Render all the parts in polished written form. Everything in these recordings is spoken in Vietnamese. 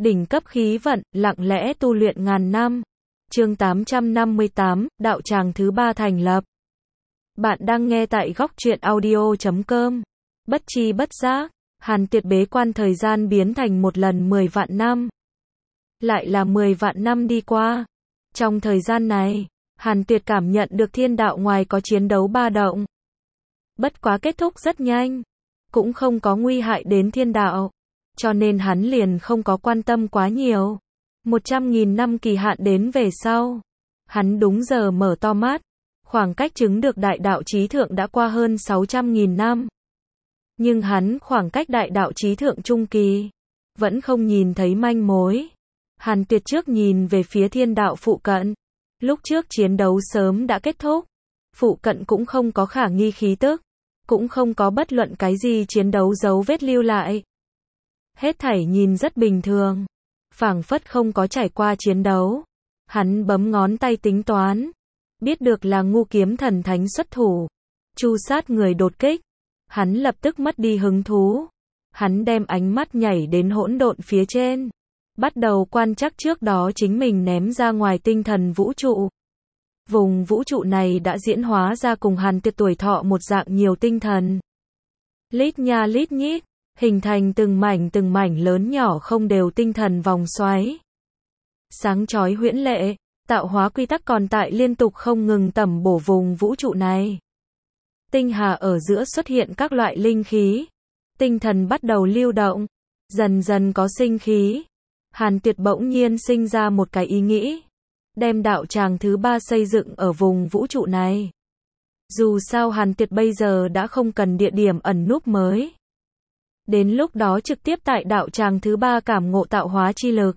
đỉnh cấp khí vận, lặng lẽ tu luyện ngàn năm. Chương 858, đạo tràng thứ 3 thành lập. Bạn đang nghe tại góc truyện audio.com. Bất chi bất giác, Hàn Tuyệt bế quan thời gian biến thành một lần 10 vạn năm. Lại là 10 vạn năm đi qua. Trong thời gian này, Hàn Tuyệt cảm nhận được thiên đạo ngoài có chiến đấu ba động. Bất quá kết thúc rất nhanh, cũng không có nguy hại đến thiên đạo, cho nên hắn liền không có quan tâm quá nhiều. 100.000 năm kỳ hạn đến về sau, hắn đúng giờ mở to mắt, khoảng cách chứng được đại đạo chí thượng đã qua hơn 600.000 năm. Nhưng hắn khoảng cách đại đạo chí thượng trung kỳ, vẫn không nhìn thấy manh mối. Hàn Tuyệt trước nhìn về phía thiên đạo phụ cận, lúc trước chiến đấu sớm đã kết thúc, phụ cận cũng không có khả nghi khí tức, cũng không có bất luận cái gì chiến đấu dấu vết lưu lại. Hết thảy nhìn rất bình thường, phảng phất không có trải qua chiến đấu. Hắn bấm ngón tay tính toán, biết được là Ngu Kiếm Thần Thánh xuất thủ, chu sát người đột kích. Hắn lập tức mất đi hứng thú. Hắn đem ánh mắt nhảy đến hỗn độn phía trên, bắt đầu quan trắc trước đó chính mình ném ra ngoài tinh thần vũ trụ. Vùng vũ trụ này đã diễn hóa ra cùng Hàn Tuyệt tuổi thọ một dạng nhiều tinh thần. Lít nha lít nhít, hình thành từng mảnh lớn nhỏ không đều tinh thần vòng xoáy. Sáng chói huyễn lệ, tạo hóa quy tắc còn tại liên tục không ngừng tẩm bổ vùng vũ trụ này. Tinh hà ở giữa xuất hiện các loại linh khí. Tinh thần bắt đầu lưu động, dần dần có sinh khí. Hàn Tuyệt bỗng nhiên sinh ra một cái ý nghĩ, đem đạo tràng thứ 3 xây dựng ở vùng vũ trụ này. Dù sao Hàn Tuyệt bây giờ đã không cần địa điểm ẩn núp mới. Đến lúc đó trực tiếp tại đạo tràng thứ 3 cảm ngộ tạo hóa chi lực.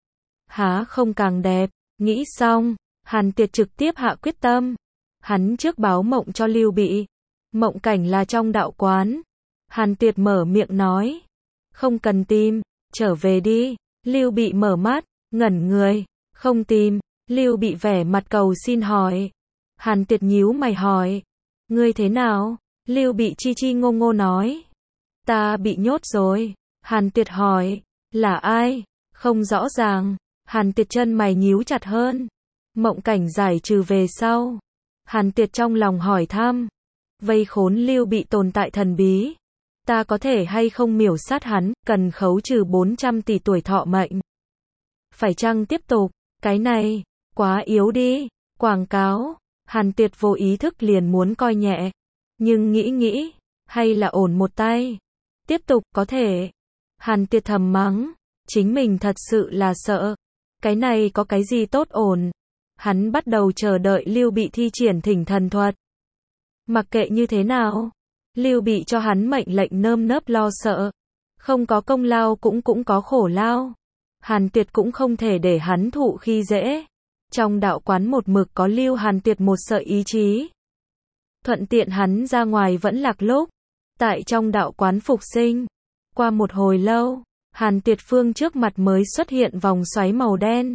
Há không càng đẹp, nghĩ xong, Hàn Tuyệt trực tiếp hạ quyết tâm. Hắn trước báo mộng cho Lưu Bị. Mộng cảnh là trong đạo quán. Hàn Tuyệt mở miệng nói, không cần tìm, trở về đi. Lưu Bị mở mắt, ngẩn người, không tìm. Lưu Bị vẻ mặt cầu xin hỏi. Hàn Tuyệt nhíu mày hỏi, ngươi thế nào? Lưu Bị chi ngô ngô nói, ta bị nhốt rồi. Hàn Tuyệt hỏi, là ai? Không rõ ràng. Hàn Tuyệt chân mày nhíu chặt hơn. Mộng cảnh giải trừ về sau, Hàn Tuyệt trong lòng hỏi thăm, vây khốn Lưu Bị tồn tại thần bí, ta có thể hay không miểu sát hắn, cần khấu trừ 400 tỷ tuổi thọ mệnh. Phải chăng tiếp tục? Cái này quá yếu đi. Quảng cáo. Hàn Tuyệt vô ý thức liền muốn coi nhẹ, nhưng nghĩ, hay là ổn một tay. Tiếp tục có thể. Hàn Tuyệt thầm mắng, chính mình thật sự là sợ. Cái này có cái gì tốt ổn. Hắn bắt đầu chờ đợi Lưu Bị thi triển thỉnh thần thuật. Mặc kệ như thế nào, Lưu Bị cho hắn mệnh lệnh nơm nớp lo sợ. Không có công lao cũng có khổ lao. Hàn Tuyệt cũng không thể để hắn thụ khi dễ. Trong đạo quán một mực có lưu Hàn Tuyệt một sợi ý chí. Thuận tiện hắn ra ngoài vẫn lạc lúc. Tại trong đạo quán phục sinh. Qua một hồi lâu, Hàn Tuyệt phương trước mặt mới xuất hiện vòng xoáy màu đen.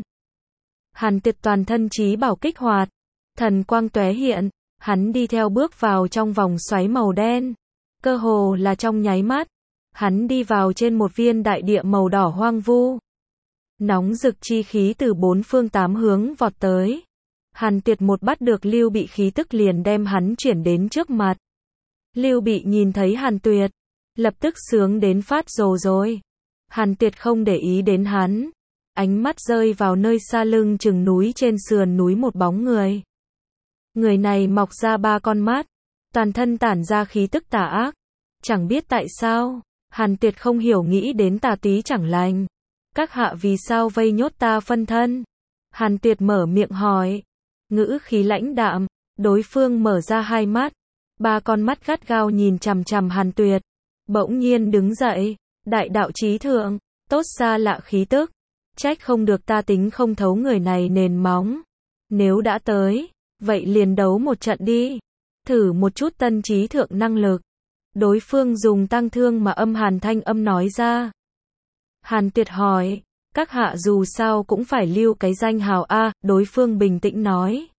Hàn Tuyệt toàn thân trí bảo kích hoạt. Thần quang tóe hiện. Hắn đi theo bước vào trong vòng xoáy màu đen. Cơ hồ là trong nháy mắt. Hắn đi vào trên một viên đại địa màu đỏ hoang vu. Nóng rực chi khí từ bốn phương tám hướng vọt tới. Hàn Tuyệt một bắt được Lưu Bị khí tức liền đem hắn chuyển đến trước mặt. Lưu Bị nhìn thấy Hàn Tuyệt, lập tức sướng đến phát rồ rồi. Hàn Tuyệt không để ý đến hắn. Ánh mắt rơi vào nơi xa lưng chừng núi trên sườn núi một bóng người. Người này mọc ra 3 con mắt, toàn thân tản ra khí tức tà ác. Chẳng biết tại sao, Hàn Tuyệt không hiểu nghĩ đến tà tí chẳng lành. Các hạ vì sao vây nhốt ta phân thân? Hàn Tuyệt mở miệng hỏi. Ngữ khí lãnh đạm, đối phương mở ra 2 mắt. 3 con mắt gắt gao nhìn chằm chằm Hàn Tuyệt. Bỗng nhiên đứng dậy, đại đạo chí thượng, tốt xa lạ khí tức. Trách không được ta tính không thấu người này nền móng. Nếu đã tới, vậy liền đấu một trận đi. Thử một chút tân chí thượng năng lực. Đối phương dùng tăng thương mà âm hàn thanh âm nói ra. Hàn Tuyệt hỏi, các hạ dù sao cũng phải lưu cái danh hào a. Đối phương bình tĩnh nói,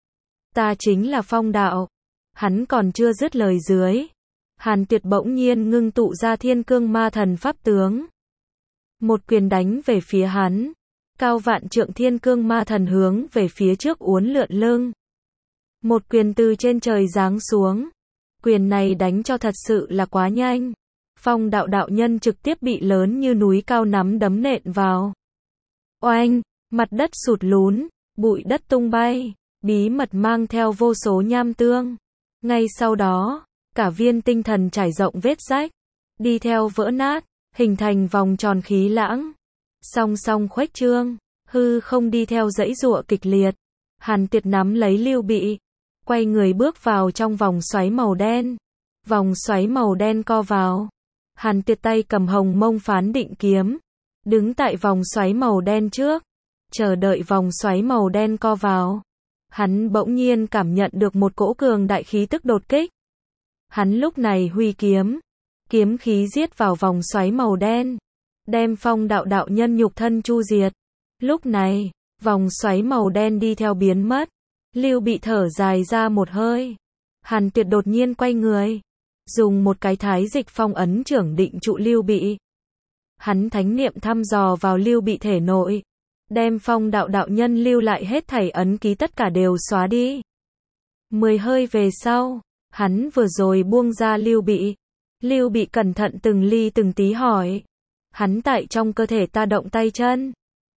ta chính là Phong Đạo. Hắn còn chưa dứt lời dưới, Hàn Tuyệt bỗng nhiên ngưng tụ ra Thiên Cương Ma Thần pháp tướng. một quyền đánh về phía hắn. Cao vạn trượng thiên cương ma thần hướng về phía trước uốn lượn lưng. Một quyền từ trên trời giáng xuống. Quyền này đánh cho thật sự là quá nhanh. Phong đạo đạo nhân trực tiếp bị lớn như núi cao nắm đấm nện vào. Oanh, mặt đất sụt lún, bụi đất tung bay, bí mật mang theo vô số nham tương. Ngay sau đó, cả viên tinh thần trải rộng vết rách, đi theo vỡ nát, hình thành vòng tròn khí lãng. Song song khuếch trương, hư không đi theo dãy giụa kịch liệt. Hàn Tiệt nắm lấy Lưu Bị, quay người bước vào trong vòng xoáy màu đen. Vòng xoáy màu đen co vào. Hàn Tiệt tay cầm Hồng Mông Phán Định kiếm, đứng tại vòng xoáy màu đen trước, chờ đợi vòng xoáy màu đen co vào. Hắn bỗng nhiên cảm nhận được một cỗ cường đại khí tức đột kích. Hắn lúc này huy kiếm, kiếm khí giết vào vòng xoáy màu đen, đem Phong đạo đạo nhân nhục thân chu diệt. Lúc này, vòng xoáy màu đen đi theo biến mất. Lưu Bị thở dài ra một hơi. Hàn Tuyệt đột nhiên quay người, dùng một cái thái dịch phong ấn trưởng định trụ Lưu Bị. Hắn thánh niệm thăm dò vào Lưu Bị thể nội, đem Phong đạo đạo nhân lưu lại hết thảy ấn ký tất cả đều xóa đi. 10 hơi về sau, hắn vừa rồi buông ra Lưu Bị. Lưu Bị cẩn thận từng ly từng tí hỏi. Hắn tại trong cơ thể ta động tay chân.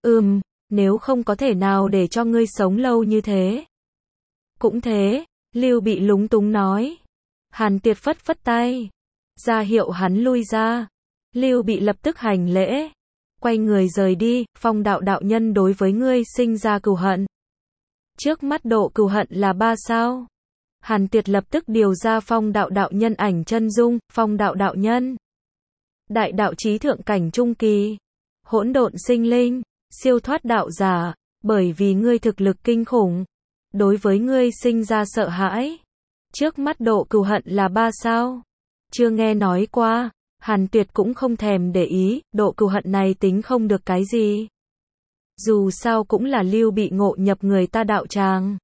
Nếu không có thể nào để cho ngươi sống lâu như thế. Cũng thế, Lưu Bị lúng túng nói. Hàn Tiệt phất phất tay, ra hiệu hắn lui ra. Lưu Bị lập tức hành lễ, quay người rời đi. Phong đạo đạo nhân đối với ngươi sinh ra cừu hận. Trước mắt độ cừu hận là 3 sao. Hàn Tiệt lập tức điều ra Phong đạo đạo nhân ảnh chân dung. Phong đạo đạo nhân, đại đạo chí thượng cảnh trung kỳ, hỗn độn sinh linh, siêu thoát đạo giả. Bởi vì ngươi thực lực kinh khủng, đối với ngươi sinh ra sợ hãi. Trước mắt độ cừu hận là 3 sao. Chưa nghe nói qua. Hàn Tuyệt cũng không thèm để ý, độ cừu hận này tính không được cái gì. Dù sao cũng là Lưu Bị ngộ nhập người ta đạo tràng.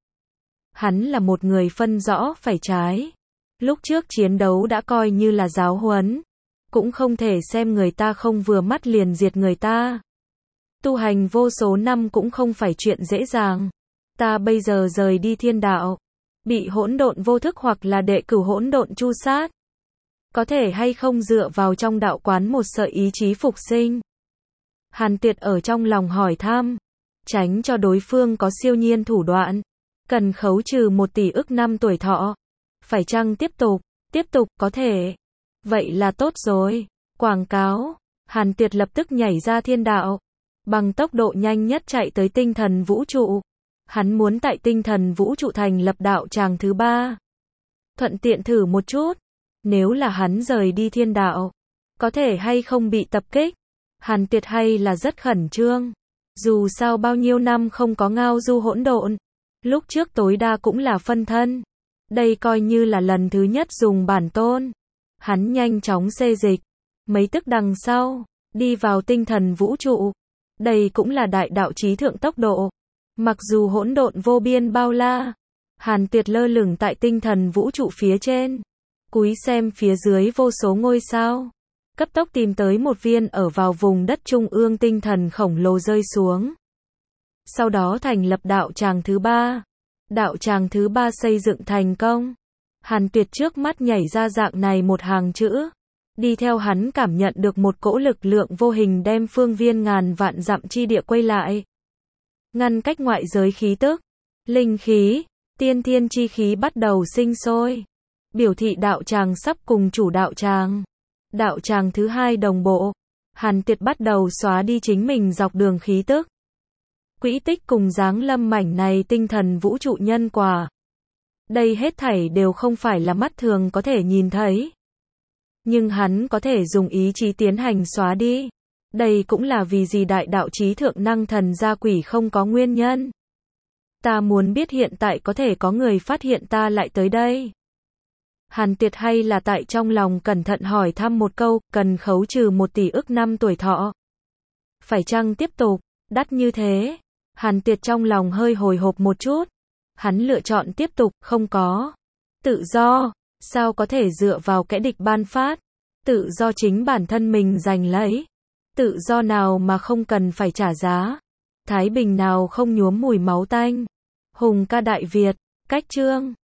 Hắn là một người phân rõ phải trái. Lúc trước chiến đấu đã coi như là giáo huấn. Cũng không thể xem người ta không vừa mắt liền diệt người ta. Tu hành vô số năm cũng không phải chuyện dễ dàng. Ta bây giờ rời đi thiên đạo, bị hỗn độn vô thức hoặc là đệ cửu hỗn độn chu sát. Có thể hay không dựa vào trong đạo quán một sợi ý chí phục sinh? Hàn Tuyệt ở trong lòng hỏi thăm, tránh cho đối phương có siêu nhiên thủ đoạn. Cần khấu trừ 1 tỷ ức năm tuổi thọ. Phải chăng tiếp tục? Tiếp tục, có thể. Vậy là tốt rồi. Quảng cáo. Hàn Tuyệt lập tức nhảy ra thiên đạo, bằng tốc độ nhanh nhất chạy tới tinh thần vũ trụ. Hắn muốn tại tinh thần vũ trụ thành lập đạo tràng thứ 3. Thuận tiện thử một chút. Nếu là hắn rời đi thiên đạo, có thể hay không bị tập kích? Hàn Tuyệt hay là rất khẩn trương. Dù sao bao nhiêu năm không có ngao du hỗn độn. Lúc trước tối đa cũng là phân thân. Đây coi như là lần thứ nhất dùng bản tôn. Hắn nhanh chóng xê dịch. Mấy tức đằng sau, đi vào tinh thần vũ trụ. Đây cũng là đại đạo chí thượng tốc độ. Mặc dù hỗn độn vô biên bao la, Hàn Tuyệt lơ lửng tại tinh thần vũ trụ phía trên, cúi xem phía dưới vô số ngôi sao, cấp tốc tìm tới một viên ở vào vùng đất trung ương tinh thần khổng lồ rơi xuống. Sau đó thành lập đạo tràng thứ 3. Đạo tràng thứ 3 xây dựng thành công. Hàn Tuyệt trước mắt nhảy ra dạng này một hàng chữ. Đi theo hắn cảm nhận được một cỗ lực lượng vô hình đem phương viên ngàn vạn dặm chi địa quay lại. Ngăn cách ngoại giới khí tức, linh khí, tiên thiên chi khí bắt đầu sinh sôi. Biểu thị đạo tràng sắp cùng chủ đạo tràng. Đạo tràng thứ 2 đồng bộ. Hàn Tuyệt bắt đầu xóa đi chính mình dọc đường khí tức. Quỹ tích cùng giáng lâm mảnh này tinh thần vũ trụ nhân quả. Đây hết thảy đều không phải là mắt thường có thể nhìn thấy. Nhưng hắn có thể dùng ý chí tiến hành xóa đi. Đây cũng là vì gì đại đạo chí thượng năng thần gia quỷ không có nguyên nhân. Ta muốn biết hiện tại có thể có người phát hiện ta lại tới đây. Hàn Tuyệt hay là tại trong lòng cẩn thận hỏi thăm một câu, cần khấu trừ 1 tỷ ức năm tuổi thọ. Phải chăng tiếp tục, đắt như thế? Hàn Tuyệt trong lòng hơi hồi hộp một chút. Hắn lựa chọn tiếp tục, không có. Tự do, sao có thể dựa vào kẻ địch ban phát? Tự do chính bản thân mình giành lấy. tự do nào mà không cần phải trả giá? Thái bình nào không nhuốm mùi máu tanh? Hùng ca Đại Việt, cách chương